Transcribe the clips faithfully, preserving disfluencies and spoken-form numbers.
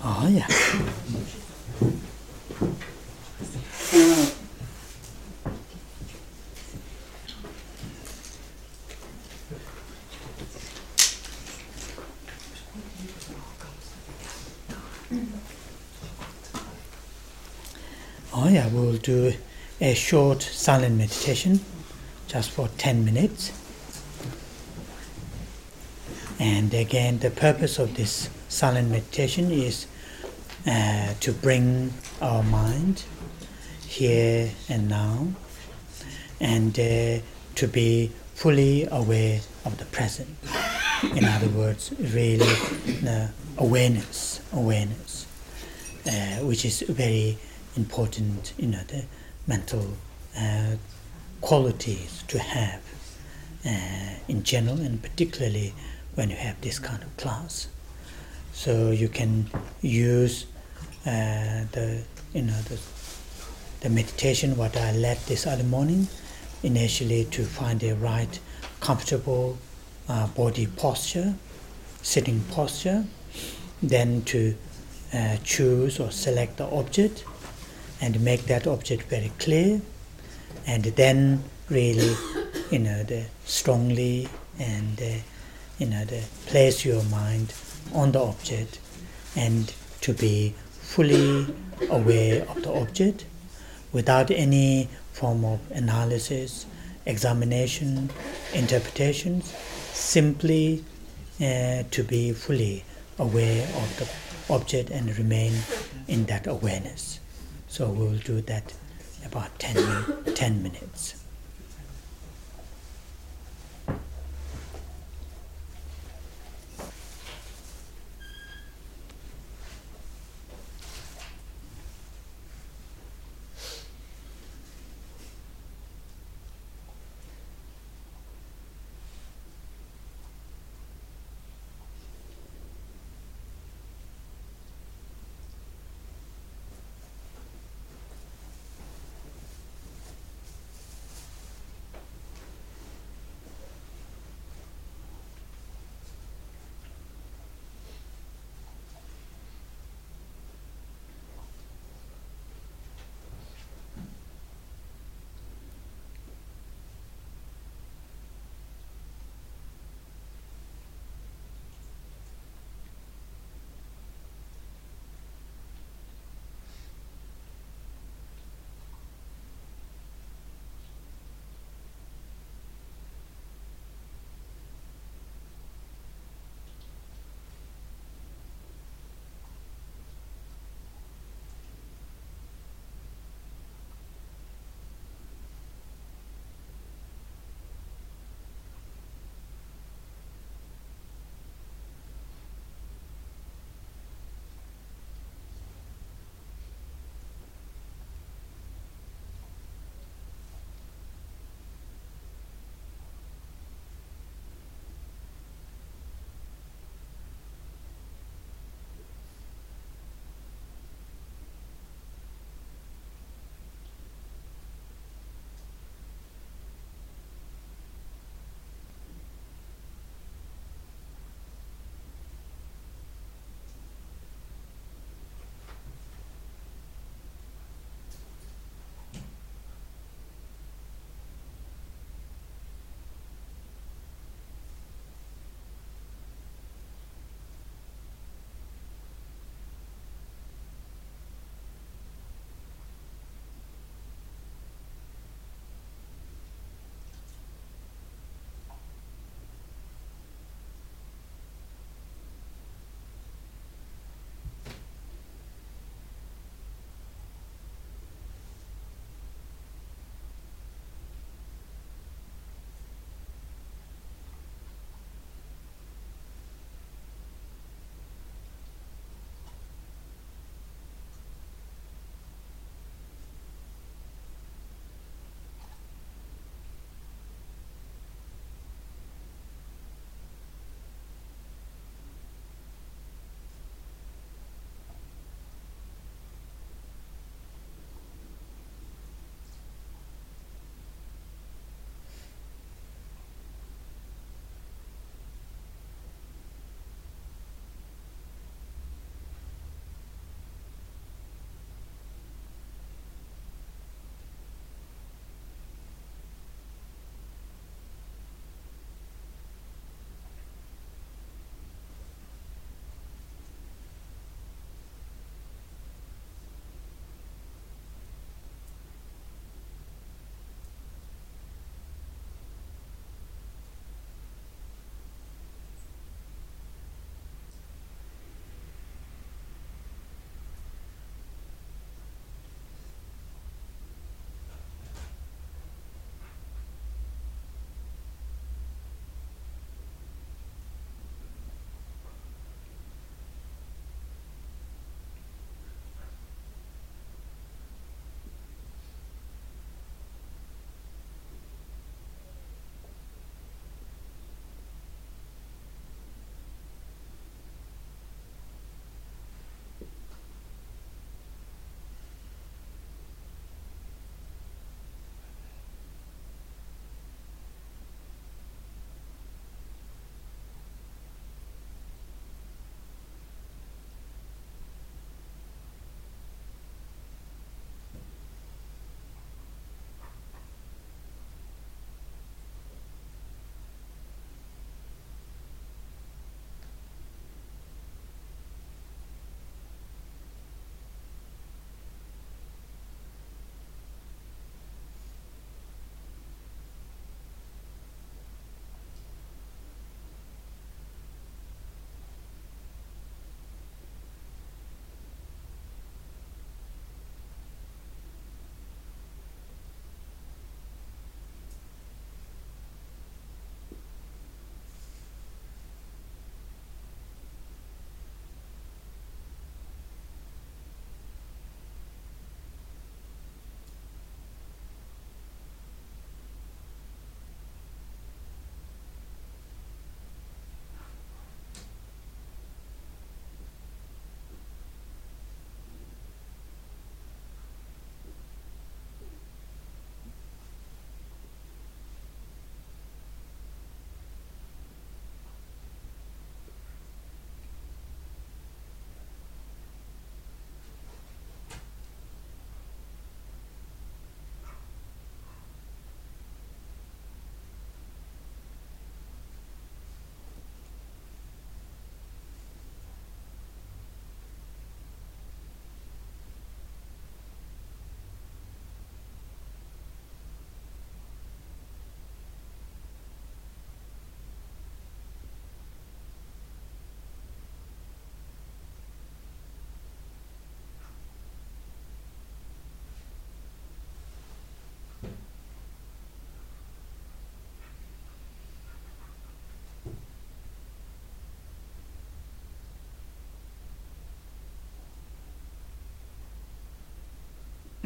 Oh, yeah. Oh, yeah, we'll do a short silent meditation just for ten minutes. And again, the purpose of this silent meditation is uh, to bring our mind here and now, and uh, to be fully aware of the present. In other words, really uh, awareness, awareness, uh, which is very important, you know, the mental uh, qualities to have uh, in general, and particularly when you have this kind of class. So you can use uh, the, you know, the, the meditation what I led this early morning, initially to find a right, comfortable uh, body posture, sitting posture, then to uh, choose or select the object and make that object very clear, and then really, you know, the strongly and uh, you know, the place your mind on the object, and to be fully aware of the object without any form of analysis, examination, interpretations, simply uh, to be fully aware of the object and remain in that awareness. So we'll do that about ten, ten minutes.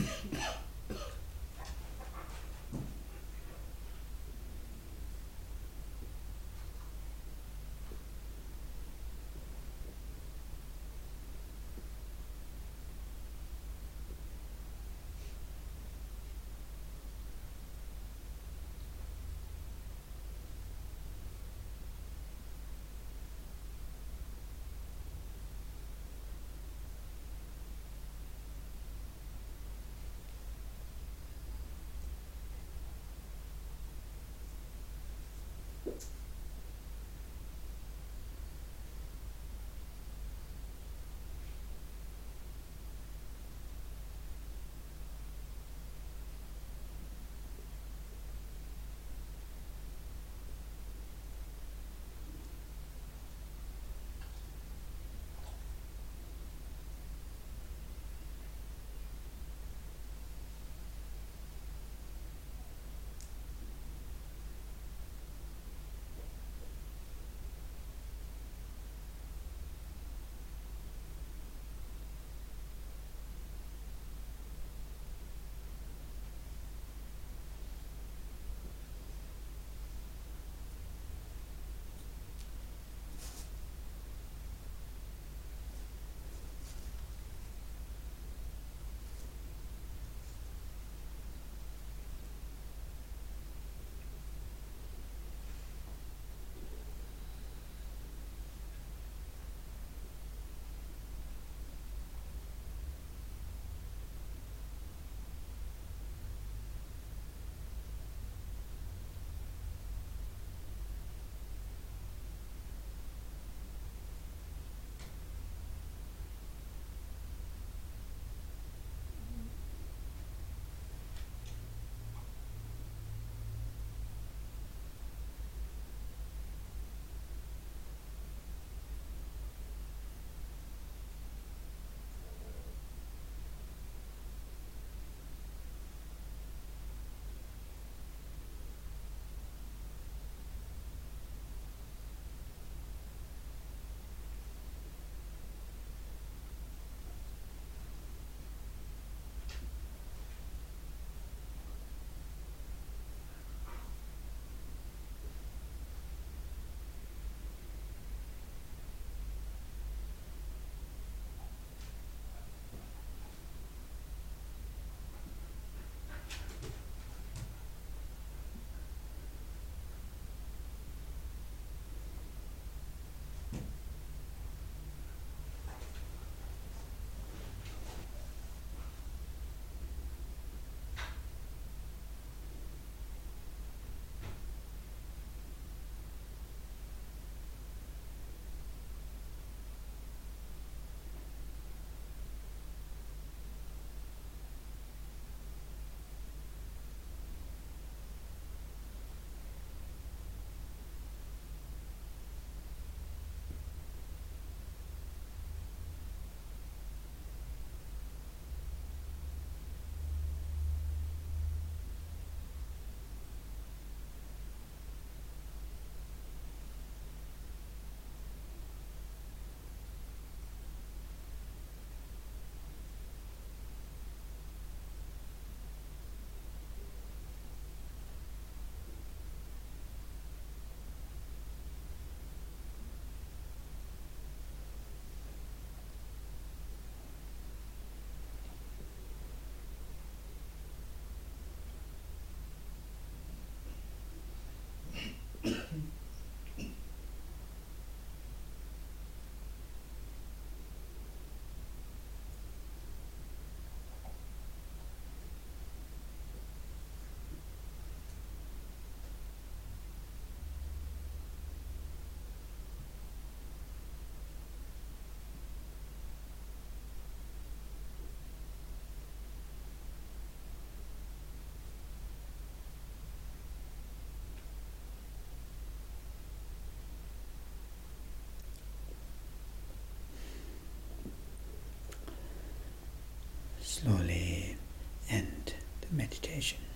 Slowly end the meditation.